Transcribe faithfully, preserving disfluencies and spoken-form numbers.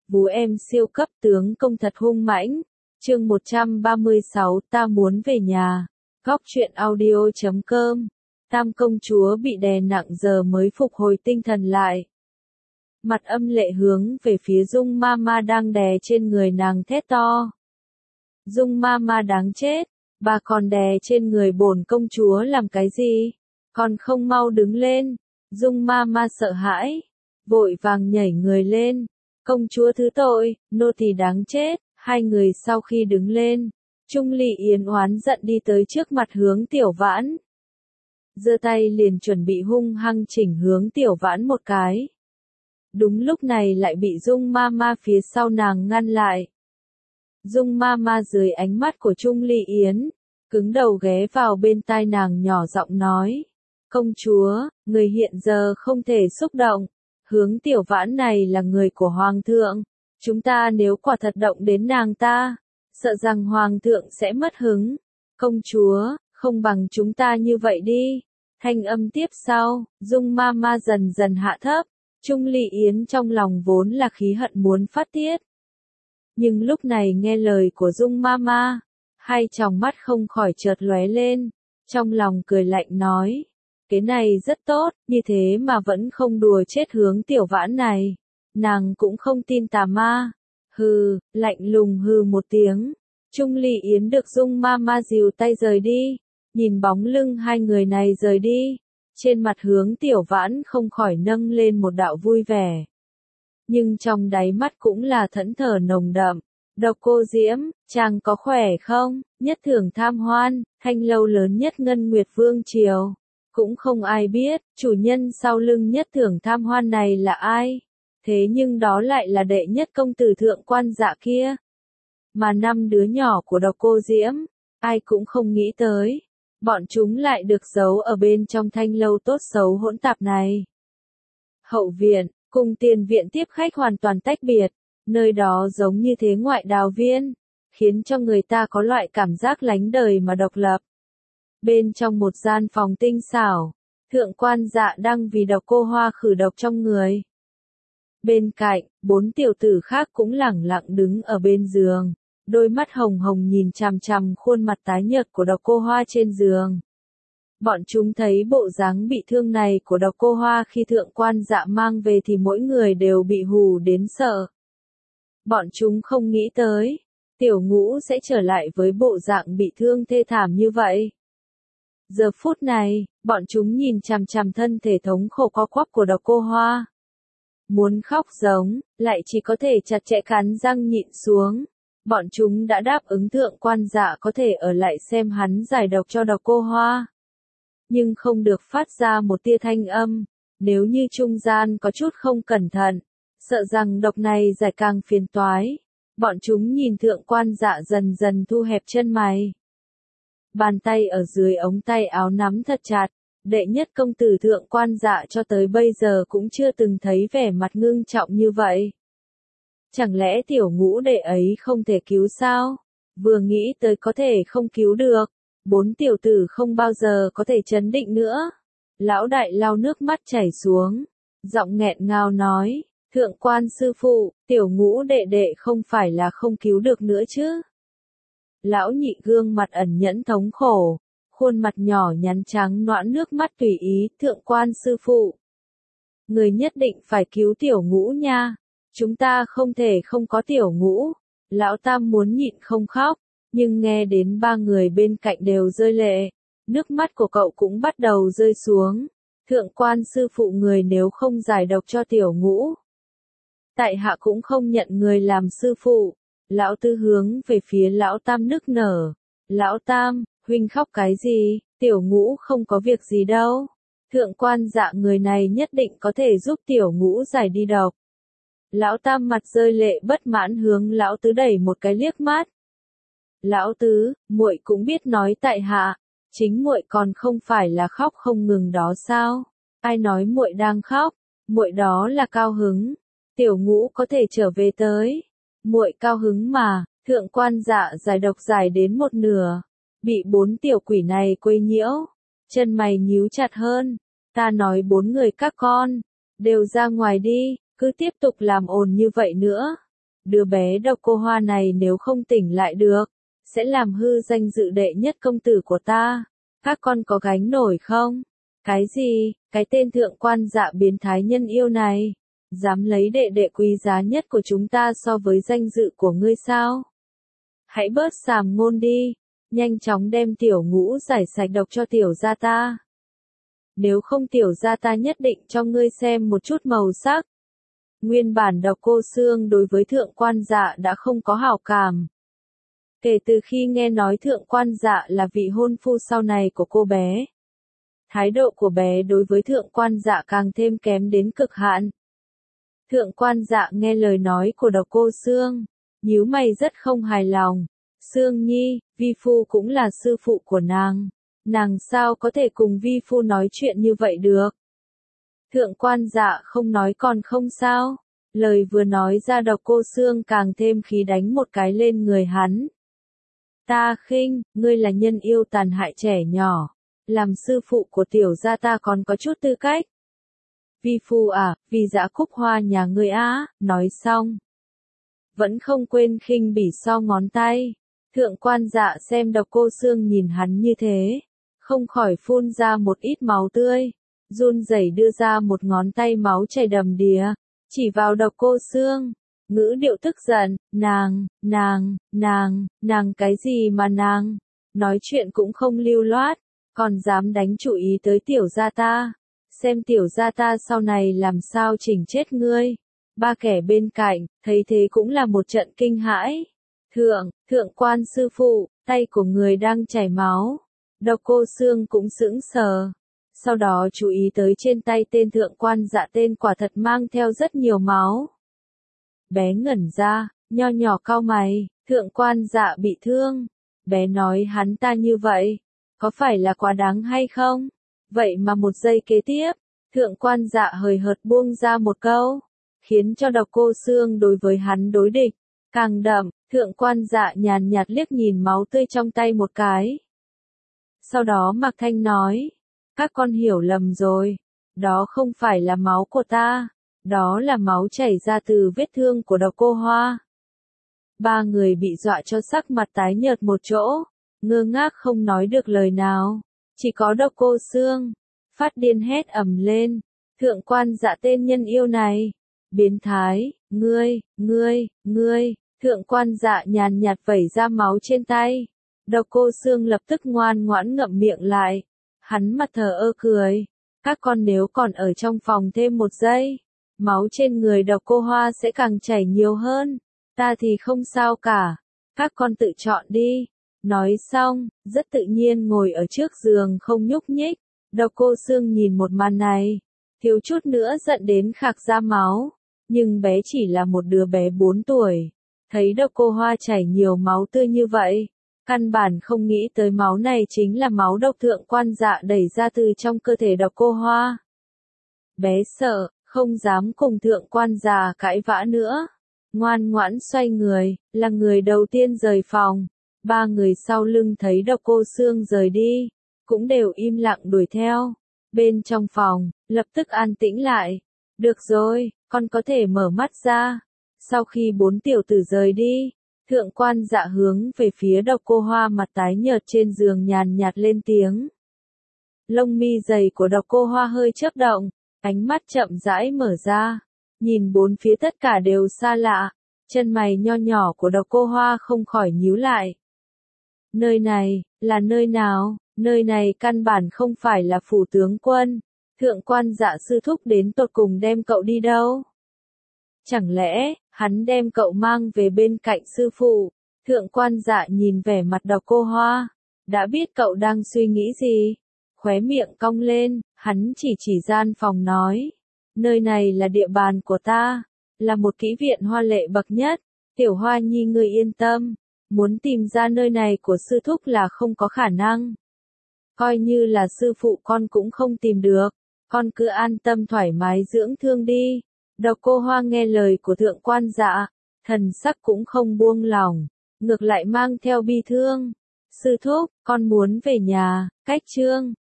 Vú em siêu cấp tướng công thật hung mãnh. Chương một trăm ba mươi sáu, ta muốn về nhà. Góc truyện audio chấm com. Tam công chúa bị đè nặng giờ mới phục hồi tinh thần lại. Mặt âm lệ hướng về phía Dung Mama đang đè trên người nàng thét to. Dung Mama đáng chết, bà còn đè trên người bổn công chúa làm cái gì? Còn không mau đứng lên. Dung Mama sợ hãi, vội vàng nhảy người lên. Công chúa thứ tội, nô tỳ đáng chết. Hai người sau khi đứng lên, Trung Ly Yến oán giận đi tới trước mặt Hướng Tiểu Vãn. Giơ tay liền chuẩn bị hung hăng chỉnh Hướng Tiểu Vãn một cái. Đúng lúc này lại bị Dung Mama phía sau nàng ngăn lại. Dung Mama dưới ánh mắt của Trung Ly Yến, cứng đầu ghé vào bên tai nàng nhỏ giọng nói. Công chúa, người hiện giờ không thể xúc động. Hướng Tiểu Vãn này là người của Hoàng thượng. Chúng ta nếu quả thật động đến nàng ta, sợ rằng Hoàng thượng sẽ mất hứng. Công chúa, không bằng chúng ta như vậy đi. Thanh âm tiếp sau, Dung Mama dần dần hạ thấp. Trung Ly Yến trong lòng vốn là khí hận muốn phát tiết. Nhưng lúc này nghe lời của Dung Mama, hai tròng mắt không khỏi chợt lóe lên. Trong lòng cười lạnh nói, cái này rất tốt, như thế mà vẫn không đùa chết Hướng Tiểu Vãn này. Nàng cũng không tin tà ma. Hừ, lạnh lùng hừ một tiếng. Trung Ly Yến được Dung Mama dìu tay rời đi. Nhìn bóng lưng hai người này rời đi. Trên mặt Hướng Tiểu Vãn không khỏi nâng lên một đạo vui vẻ. Nhưng trong đáy mắt cũng là thẫn thờ nồng đậm. Độc Cô Diễm, chàng có khỏe không? Nhất Thưởng Tham Hoan, thanh lâu lớn nhất Ngân Nguyệt Vương Triều. Cũng không ai biết, chủ nhân sau lưng Nhất Thưởng Tham Hoan này là ai. Thế nhưng đó lại là đệ nhất công tử Thượng Quan Dạ kia. Mà năm đứa nhỏ của Độc Cô Diễm, ai cũng không nghĩ tới. Bọn chúng lại được giấu ở bên trong thanh lâu tốt xấu hỗn tạp này. Hậu viện, cùng tiền viện tiếp khách hoàn toàn tách biệt. Nơi đó giống như thế ngoại đào viên, khiến cho người ta có loại cảm giác lánh đời mà độc lập. Bên trong một gian phòng tinh xảo, Thượng Quan Dạ đang vì Độc Cô Hoa khử độc trong người. Bên cạnh, bốn tiểu tử khác cũng lẳng lặng đứng ở bên giường, đôi mắt hồng hồng nhìn chằm chằm khuôn mặt tái nhợt của Độc Cô Hoa trên giường. Bọn chúng thấy bộ dáng bị thương này của Độc Cô Hoa khi Thượng Quan Dạ mang về thì mỗi người đều bị hù đến sợ. Bọn chúng không nghĩ tới, Tiểu Ngũ sẽ trở lại với bộ dạng bị thương thê thảm như vậy. Giờ phút này, bọn chúng nhìn chằm chằm thân thể thống khổ co quắp của Độc Cô Hoa. Muốn khóc giống, lại chỉ có thể chặt chẽ cắn răng nhịn xuống. Bọn chúng đã đáp ứng Thượng Quan Dạ có thể ở lại xem hắn giải độc cho Độc Cô Hoa. Nhưng không được phát ra một tia thanh âm, nếu như trung gian có chút không cẩn thận, sợ rằng độc này giải càng phiền toái. Bọn chúng nhìn Thượng Quan Dạ dần dần thu hẹp chân mày. Bàn tay ở dưới ống tay áo nắm thật chặt. Đệ nhất công tử Thượng Quan Dạ cho tới bây giờ cũng chưa từng thấy vẻ mặt ngưng trọng như vậy. Chẳng lẽ Tiểu Ngũ đệ ấy không thể cứu sao? Vừa nghĩ tới có thể không cứu được, bốn tiểu tử không bao giờ có thể trấn định nữa. Lão đại lau nước mắt chảy xuống, giọng nghẹn ngào nói, Thượng Quan sư phụ, Tiểu Ngũ đệ đệ không phải là không cứu được nữa chứ? Lão nhị gương mặt ẩn nhẫn thống khổ, khuôn mặt nhỏ nhắn trắng nõn nước mắt tùy ý, Thượng Quan sư phụ. Người nhất định phải cứu Tiểu Ngũ nha, chúng ta không thể không có Tiểu Ngũ. Lão Tam muốn nhịn không khóc, nhưng nghe đến ba người bên cạnh đều rơi lệ, nước mắt của cậu cũng bắt đầu rơi xuống. Thượng Quan sư phụ, người nếu không giải độc cho Tiểu Ngũ, tại hạ cũng không nhận người làm sư phụ. Lão Tư hướng về phía Lão Tam nức nở. Lão Tam, huynh khóc cái gì? Tiểu Ngũ không có việc gì đâu. Thượng Quan Dạ người này nhất định có thể giúp Tiểu Ngũ giải đi độc. Lão Tam mặt rơi lệ bất mãn hướng Lão Tứ đẩy một cái liếc mắt. Lão Tứ, muội cũng biết nói tại hạ, chính muội còn không phải là khóc không ngừng đó sao? Ai nói muội đang khóc? Muội đó là cao hứng. Tiểu Ngũ có thể trở về tới. Muội cao hứng mà. Thượng Quan Dạ giải độc giải đến một nửa, bị bốn tiểu quỷ này quấy nhiễu, chân mày nhíu chặt hơn. Ta nói bốn người các con, đều ra ngoài đi, cứ tiếp tục làm ồn như vậy nữa, đứa bé độc cô Hoa này nếu không tỉnh lại được, sẽ làm hư danh dự đệ nhất công tử của ta. Các con có gánh nổi không? Cái gì? Cái tên thượng quan Dạ biến thái nhân yêu này, dám lấy đệ đệ quý giá nhất của chúng ta so với danh dự của ngươi sao? Hãy bớt sàm ngôn đi, nhanh chóng đem tiểu ngũ giải sạch độc cho tiểu gia ta. Nếu không tiểu gia ta nhất định cho ngươi xem một chút màu sắc. Nguyên bản độc cô Xương đối với thượng quan Dạ đã không có hảo cảm. Kể từ khi nghe nói thượng quan Dạ là vị hôn phu sau này của cô bé, thái độ của bé đối với thượng quan Dạ càng thêm kém đến cực hạn. Thượng quan Dạ nghe lời nói của độc cô Xương, nhíu mày rất không hài lòng. Xương nhi, vi phu cũng là sư phụ của nàng, nàng sao có thể cùng vi phu nói chuyện như vậy được? Thượng quan Dạ không nói còn không sao, lời vừa nói ra độc cô Xương càng thêm khí đánh một cái lên người hắn. Ta khinh, ngươi là nhân yêu tàn hại trẻ nhỏ, làm sư phụ của tiểu gia ta còn có chút tư cách. Vi phu à, vì Dạ Cúc Hoa nhà ngươi á, nói xong. Vẫn không quên khinh bỉ so ngón tay. Thượng quan Dạ xem độc cô Xương nhìn hắn như thế, không khỏi phun ra một ít máu tươi, run rẩy đưa ra một ngón tay máu chảy đầm đìa, chỉ vào độc cô Xương, ngữ điệu tức giận, nàng, nàng, nàng, nàng cái gì mà nàng, nói chuyện cũng không lưu loát, còn dám đánh chủ ý tới tiểu gia ta, xem tiểu gia ta sau này làm sao chỉnh chết ngươi. Ba kẻ bên cạnh, thấy thế cũng là một trận kinh hãi. Thượng, thượng quan sư phụ, tay của người đang chảy máu. Độc cô Xương cũng sững sờ. Sau đó chú ý tới trên tay tên thượng quan Dạ tên quả thật mang theo rất nhiều máu. Bé ngẩn ra, nho nhỏ cau mày, thượng quan Dạ bị thương. Bé nói hắn ta như vậy, có phải là quá đáng hay không? Vậy mà một giây kế tiếp, thượng quan Dạ hời hợt buông ra một câu, khiến cho độc cô Xương đối với hắn đối địch càng đậm. Thượng quan Dạ nhàn nhạt liếc nhìn máu tươi trong tay một cái. Sau đó Mạc Thanh nói, các con hiểu lầm rồi, đó không phải là máu của ta, đó là máu chảy ra từ vết thương của độc cô Hoa. Ba người bị dọa cho sắc mặt tái nhợt một chỗ, ngơ ngác không nói được lời nào, chỉ có độc cô Xương phát điên hét ầm lên, thượng quan Dạ tên nhân yêu này, biến thái, ngươi, ngươi, ngươi. Thượng quan Dạ nhàn nhạt vẩy ra máu trên tay. Độc cô Xương lập tức ngoan ngoãn ngậm miệng lại. Hắn mặt thờ ơ cười. Các con nếu còn ở trong phòng thêm một giây, máu trên người độc cô Hoa sẽ càng chảy nhiều hơn. Ta thì không sao cả. Các con tự chọn đi. Nói xong, rất tự nhiên ngồi ở trước giường không nhúc nhích. Độc cô Xương nhìn một màn này, thiếu chút nữa giận đến khạc ra máu. Nhưng bé chỉ là một đứa bé bốn tuổi. Thấy độc cô Hoa chảy nhiều máu tươi như vậy, căn bản không nghĩ tới máu này chính là máu độc thượng quan Dạ đẩy ra từ trong cơ thể độc cô Hoa. Bé sợ, không dám cùng thượng quan Dạ cãi vã nữa. Ngoan ngoãn xoay người, là người đầu tiên rời phòng. Ba người sau lưng thấy độc cô Xương rời đi, cũng đều im lặng đuổi theo. Bên trong phòng, lập tức an tĩnh lại. Được rồi, con có thể mở mắt ra. Sau khi bốn tiểu tử rời đi, thượng quan Dạ hướng về phía độc cô Hoa mặt tái nhợt trên giường nhàn nhạt lên tiếng. Lông mi dày của độc cô Hoa hơi chớp động, ánh mắt chậm rãi mở ra, nhìn bốn phía tất cả đều xa lạ, chân mày nho nhỏ của độc cô Hoa không khỏi nhíu lại. Nơi này, là nơi nào? Nơi này căn bản không phải là phủ tướng quân, thượng quan Dạ sư thúc đến tột cùng đem cậu đi đâu? Chẳng lẽ, hắn đem cậu mang về bên cạnh sư phụ? Thượng quan Dạ nhìn vẻ mặt độc cô Hoa, đã biết cậu đang suy nghĩ gì. Khóe miệng cong lên, hắn chỉ chỉ gian phòng nói. Nơi này là địa bàn của ta, là một kỹ viện hoa lệ bậc nhất. Tiểu Hoa nhi ngươi yên tâm, muốn tìm ra nơi này của sư thúc là không có khả năng. Coi như là sư phụ con cũng không tìm được, con cứ an tâm thoải mái dưỡng thương đi. Độc cô Hoa nghe lời của thượng quan Dạ, thần sắc cũng không buông lỏng, ngược lại mang theo bi thương. Sư thúc, con muốn về nhà, cách chương.